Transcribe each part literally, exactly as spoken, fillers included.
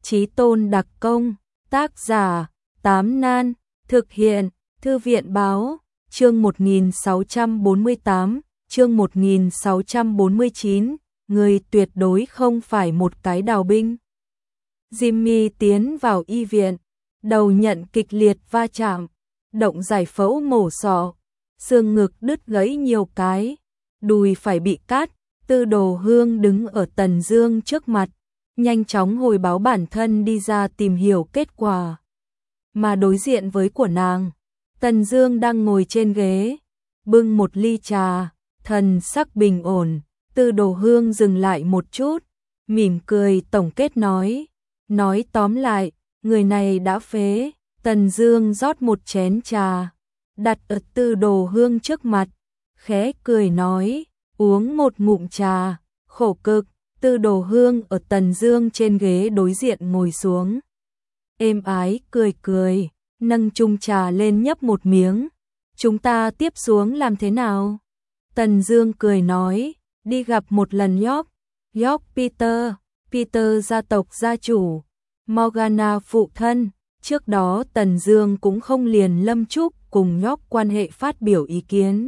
Chí tôn đặc công, tác giả, Tám Nan, thực hiện, Thư viện báo, chương một nghìn sáu trăm bốn mươi tám, chương một nghìn sáu trăm bốn mươi chín, người tuyệt đối không phải một cái đào binh. Jimmy tiến vào y viện, đầu nhận kịch liệt va chạm, động giải phẫu mổ sọ, xương ngực đứt gãy nhiều cái, đùi phải bị cắt. Tư Đồ Hương đứng ở Tần Dương trước mặt, nhanh chóng hồi báo bản thân đi ra tìm hiểu kết quả. Mà đối diện với của nàng, Tần Dương đang ngồi trên ghế, bưng một ly trà, thần sắc bình ổn. Tư Đồ Hương dừng lại một chút, mỉm cười tổng kết nói, nói tóm lại, người này đã phế. Tần Dương rót một chén trà, đặt ở Tư Đồ Hương trước mặt, khẽ cười nói, uống một ngụm trà, khổ cực. Tư Đồ Hương ở Tần Dương trên ghế đối diện ngồi xuống, êm ái cười cười, nâng chung trà lên nhấp một miếng. Chúng ta tiếp xuống làm thế nào? Tần Dương cười nói, đi gặp một lần York, York Peter, Peter gia tộc gia chủ, Morgana phụ thân. Trước đó Tần Dương cũng không liền Lâm Trúc cùng York quan hệ phát biểu ý kiến,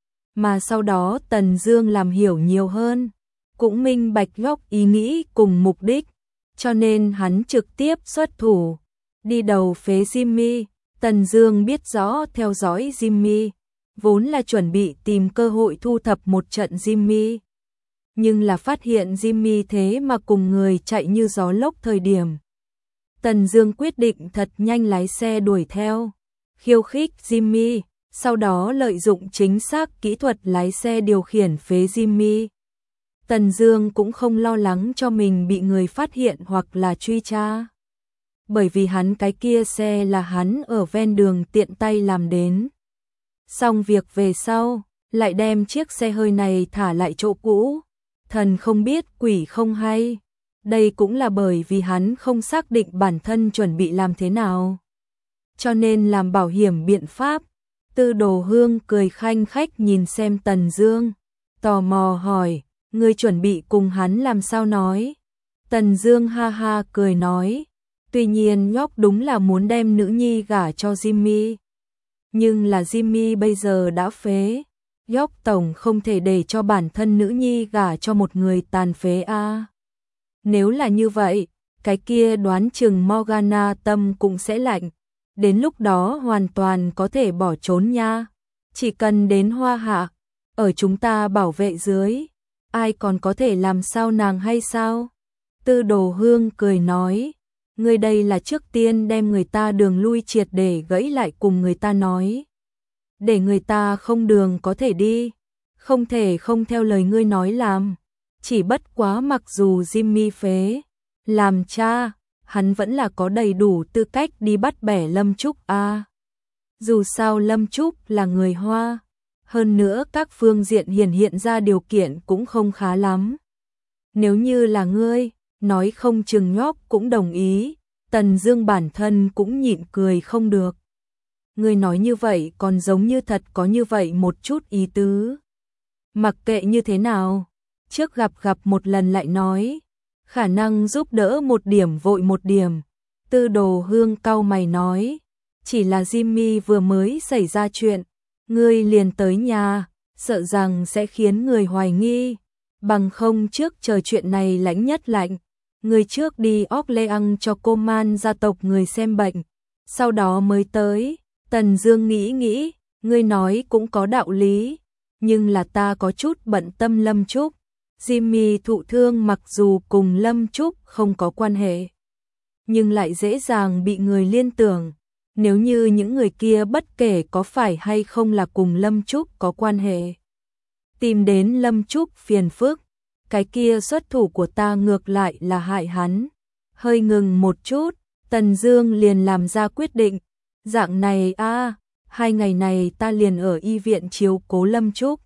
mà sau đó Tần Dương làm hiểu nhiều hơn, cũng minh bạch York ý nghĩ cùng mục đích, cho nên hắn trực tiếp xuất thủ, đi đầu phế Jimmy. Tần Dương biết rõ theo dõi Jimmy, vốn là chuẩn bị tìm cơ hội thu thập một trận Jimmy, nhưng là phát hiện Jimmy thế mà cùng người chạy như gió lốc thời điểm. Tần Dương quyết định thật nhanh lái xe đuổi theo, khiêu khích Jimmy, sau đó lợi dụng chính xác kỹ thuật lái xe điều khiển phế Jimmy. Tần Dương cũng không lo lắng cho mình bị người phát hiện hoặc là truy tra, bởi vì hắn cái kia xe là hắn ở ven đường tiện tay làm đến. Xong việc về sau, lại đem chiếc xe hơi này thả lại chỗ cũ, thần không biết quỷ không hay. Đây cũng là bởi vì hắn không xác định bản thân chuẩn bị làm thế nào, cho nên làm bảo hiểm biện pháp. Tư Đồ Hương cười khanh khách nhìn xem Tần Dương, tò mò hỏi, ngươi chuẩn bị cùng hắn làm sao nói? Tần Dương ha ha cười nói, tuy nhiên York đúng là muốn đem nữ nhi gả cho Jimmy, nhưng là Jimmy bây giờ đã phế, York tổng không thể để cho bản thân nữ nhi gả cho một người tàn phế a. À. Nếu là như vậy, cái kia đoán chừng Morgana tâm cũng sẽ lạnh, đến lúc đó hoàn toàn có thể bỏ trốn nha. Chỉ cần đến Hoa Hạ, ở chúng ta bảo vệ dưới, ai còn có thể làm sao nàng hay sao? Tư Đồ Hương cười nói, ngươi đây là trước tiên đem người ta đường lui triệt để gãy lại cùng người ta nói, để người ta không đường có thể đi, không thể không theo lời ngươi nói làm. Chỉ bất quá mặc dù Jimmy phế, làm cha, hắn vẫn là có đầy đủ tư cách đi bắt bẻ Lâm Trúc a. À. Dù sao Lâm Trúc là người Hoa, hơn nữa các phương diện hiển hiện ra điều kiện cũng không khá lắm. Nếu như là ngươi, nói không chừng York cũng đồng ý. Tần Dương bản thân cũng nhịn cười không được. Ngươi nói như vậy còn giống như thật có như vậy một chút ý tứ. Mặc kệ như thế nào, trước gặp gặp một lần lại nói, khả năng giúp đỡ một điểm vội một điểm. Tư Đồ Hương cau mày nói, chỉ là Jimmy vừa mới xảy ra chuyện, ngươi liền tới nhà, sợ rằng sẽ khiến người hoài nghi, bằng không trước chờ chuyện này lãnh nhất lạnh, ngươi trước đi Orléans cho cô man gia tộc người xem bệnh, sau đó mới tới. Tần Dương nghĩ nghĩ, ngươi nói cũng có đạo lý, nhưng là ta có chút bận tâm Lâm Trúc. Jimmy thụ thương mặc dù cùng Lâm Trúc không có quan hệ, nhưng lại dễ dàng bị người liên tưởng, nếu như những người kia bất kể có phải hay không là cùng Lâm Trúc có quan hệ, tìm đến Lâm Trúc phiền phức, cái kia xuất thủ của ta ngược lại là hại hắn. Hơi ngừng một chút, Tần Dương liền làm ra quyết định, dạng này a, à, hai ngày này ta liền ở y viện chiếu cố Lâm Trúc,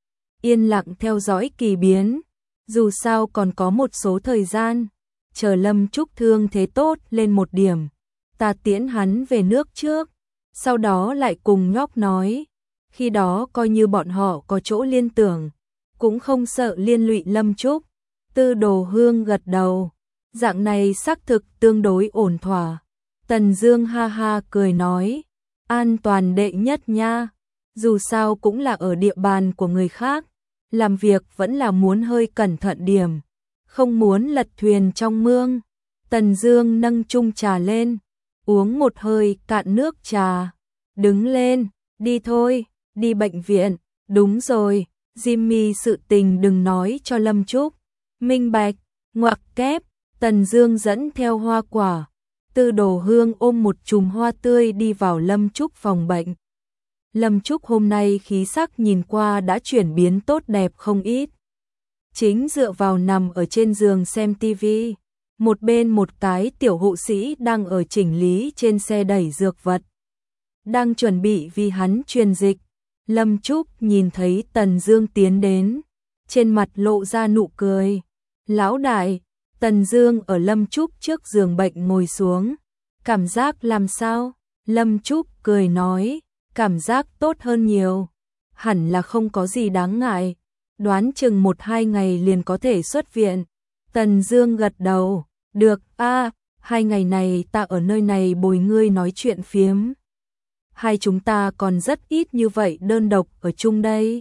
yên lặng theo dõi kỳ biến, dù sao còn có một số thời gian, chờ Lâm Trúc thương thế tốt lên một điểm, ta tiễn hắn về nước trước, sau đó lại cùng York nói, khi đó coi như bọn họ có chỗ liên tưởng, cũng không sợ liên lụy Lâm Trúc. Tư Đồ Hương gật đầu, Dạng này xác thực tương đối ổn thỏa. Tần Dương ha ha cười nói, an toàn đệ nhất nha, dù sao cũng là ở địa bàn của người khác, làm việc vẫn là muốn hơi cẩn thận điểm, không muốn lật thuyền trong mương. Tần Dương nâng chung trà lên, uống một hơi cạn nước trà, đứng lên, đi thôi, đi bệnh viện. Đúng rồi, Jimmy sự tình đừng nói cho Lâm Trúc. Minh bạch, ngoặc kép. Tần Dương dẫn theo hoa quả, Tư Đồ Hương ôm một chùm hoa tươi đi vào Lâm Trúc phòng bệnh. Lâm Trúc hôm nay khí sắc nhìn qua đã chuyển biến tốt đẹp không ít. Chính dựa vào nằm ở trên giường xem tivi, một bên một cái tiểu hộ sĩ đang ở chỉnh lý trên xe đẩy dược vật, đang chuẩn bị vì hắn truyền dịch. Lâm Trúc nhìn thấy Tần Dương tiến đến, trên mặt lộ ra nụ cười. Lão đại. Tần Dương ở Lâm Trúc trước giường bệnh ngồi xuống. Cảm giác làm sao? Lâm Trúc cười nói, cảm giác tốt hơn nhiều. Hẳn là không có gì đáng ngại. Đoán chừng một hai ngày liền có thể xuất viện. Tần Dương gật đầu, được a, hai ngày này ta ở nơi này bồi ngươi nói chuyện phiếm. Hai chúng ta còn rất ít như vậy đơn độc ở chung đây.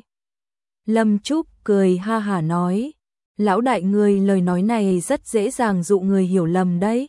Lâm Trúc cười ha hả nói, lão đại ngươi lời nói này rất dễ dàng dụ người hiểu lầm đấy.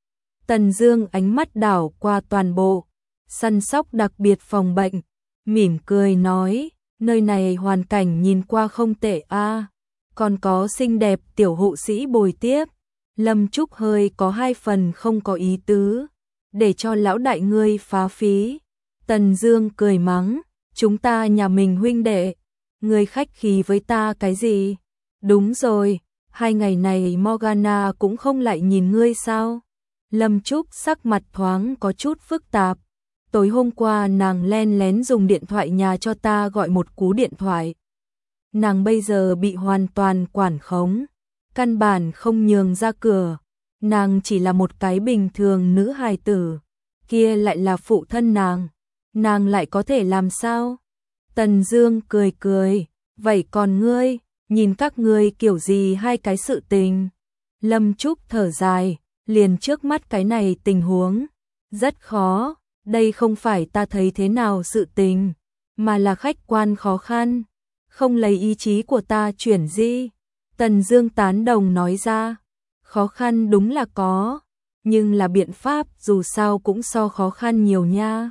Tần Dương ánh mắt đảo qua toàn bộ săn sóc đặc biệt phòng bệnh, mỉm cười nói, nơi này hoàn cảnh nhìn qua không tệ a, còn có xinh đẹp tiểu hộ sĩ bồi tiếp. Lâm Trúc hơi có hai phần không có ý tứ, để cho lão đại ngươi phá phí. Tần Dương cười mắng, chúng ta nhà mình huynh đệ, ngươi khách khí với ta cái gì? Đúng rồi, hai ngày này Morgana cũng không lại nhìn ngươi sao? Lâm Trúc sắc mặt thoáng có chút phức tạp. Tối hôm qua nàng len lén dùng điện thoại nhà cho ta gọi một cú điện thoại. Nàng bây giờ bị hoàn toàn quản khống, căn bản không nhường ra cửa. Nàng chỉ là một cái bình thường nữ hài tử, kia lại là phụ thân nàng. Nàng lại có thể làm sao? Tần Dương cười cười, vậy còn ngươi, nhìn các ngươi kiểu gì hai cái sự tình? Lâm Trúc thở dài, liền trước mắt cái này tình huống, rất khó, đây không phải ta thấy thế nào sự tình, mà là khách quan khó khăn, không lấy ý chí của ta chuyển di. Tần Dương tán đồng nói ra, khó khăn đúng là có, nhưng là biện pháp dù sao cũng so khó khăn nhiều nha.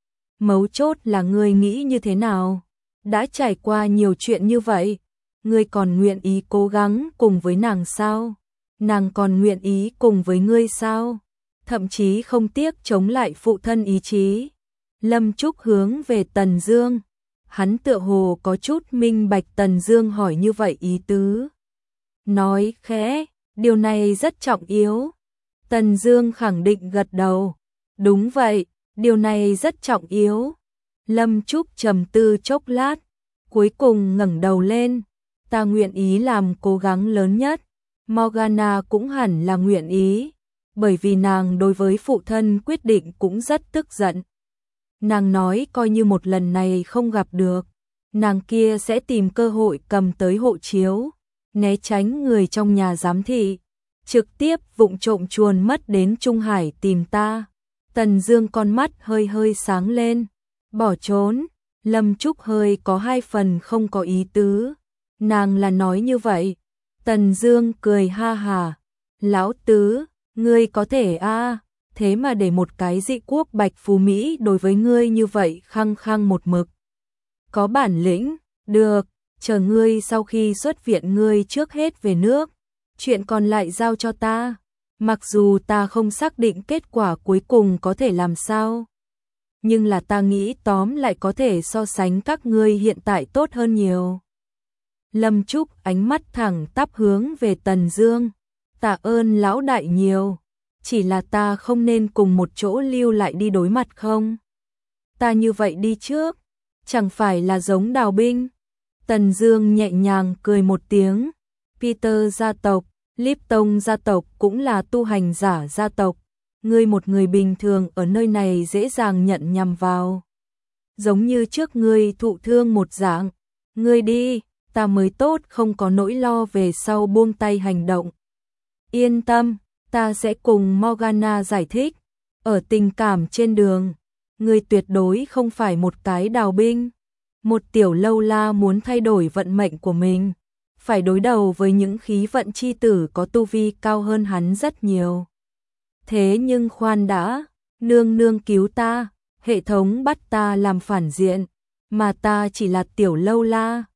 Mấu chốt là ngươi nghĩ như thế nào? Đã trải qua nhiều chuyện như vậy, ngươi còn nguyện ý cố gắng cùng với nàng sao? Nàng còn nguyện ý cùng với ngươi sao? Thậm chí không tiếc chống lại phụ thân ý chí. Lâm Trúc hướng về Tần Dương, hắn tựa hồ có chút minh bạch Tần Dương hỏi như vậy ý tứ. Nói khẽ, điều này rất trọng yếu. Tần Dương khẳng định gật đầu, đúng vậy, điều này rất trọng yếu. Lâm Trúc trầm tư chốc lát, cuối cùng ngẩng đầu lên, ta nguyện ý làm cố gắng lớn nhất. Morgana cũng hẳn là nguyện ý, bởi vì nàng đối với phụ thân quyết định cũng rất tức giận. Nàng nói coi như một lần này không gặp được, nàng kia sẽ tìm cơ hội cầm tới hộ chiếu, né tránh người trong nhà giám thị, trực tiếp vụng trộm chuồn mất đến Trung Hải tìm ta. Tần Dương con mắt hơi hơi sáng lên, bỏ trốn. Lâm Trúc hơi có hai phần không có ý tứ, nàng là nói như vậy. Tần Dương cười ha hà, lão tứ, ngươi có thể a, à, thế mà để một cái dị quốc Bạch Phú Mỹ đối với ngươi như vậy khăng khăng một mực. Có bản lĩnh, được, chờ ngươi sau khi xuất viện ngươi trước hết về nước, chuyện còn lại giao cho ta. Mặc dù ta không xác định kết quả cuối cùng có thể làm sao, nhưng là ta nghĩ tóm lại có thể so sánh các ngươi hiện tại tốt hơn nhiều. Lâm Trúc ánh mắt thẳng tắp hướng về Tần Dương, tạ ơn lão đại nhiều, chỉ là ta không nên cùng một chỗ lưu lại đi đối mặt không? Ta như vậy đi trước, chẳng phải là giống đào binh? Tần Dương nhẹ nhàng cười một tiếng, Peter gia tộc, Lipton gia tộc cũng là tu hành giả gia tộc, ngươi một người bình thường ở nơi này dễ dàng nhận nhầm vào. Giống như trước ngươi thụ thương một dạng, ngươi đi, ta mới tốt không có nỗi lo về sau buông tay hành động. Yên tâm, Ta sẽ cùng Morgana giải thích, ở tình cảm trên đường, ngươi tuyệt đối không phải một cái đào binh. Một tiểu lâu la muốn thay đổi vận mệnh của mình, phải đối đầu với những khí vận chi tử có tu vi cao hơn hắn rất nhiều. Thế nhưng khoan đã, nương nương cứu ta, hệ thống bắt ta làm phản diện, mà ta chỉ là tiểu lâu la.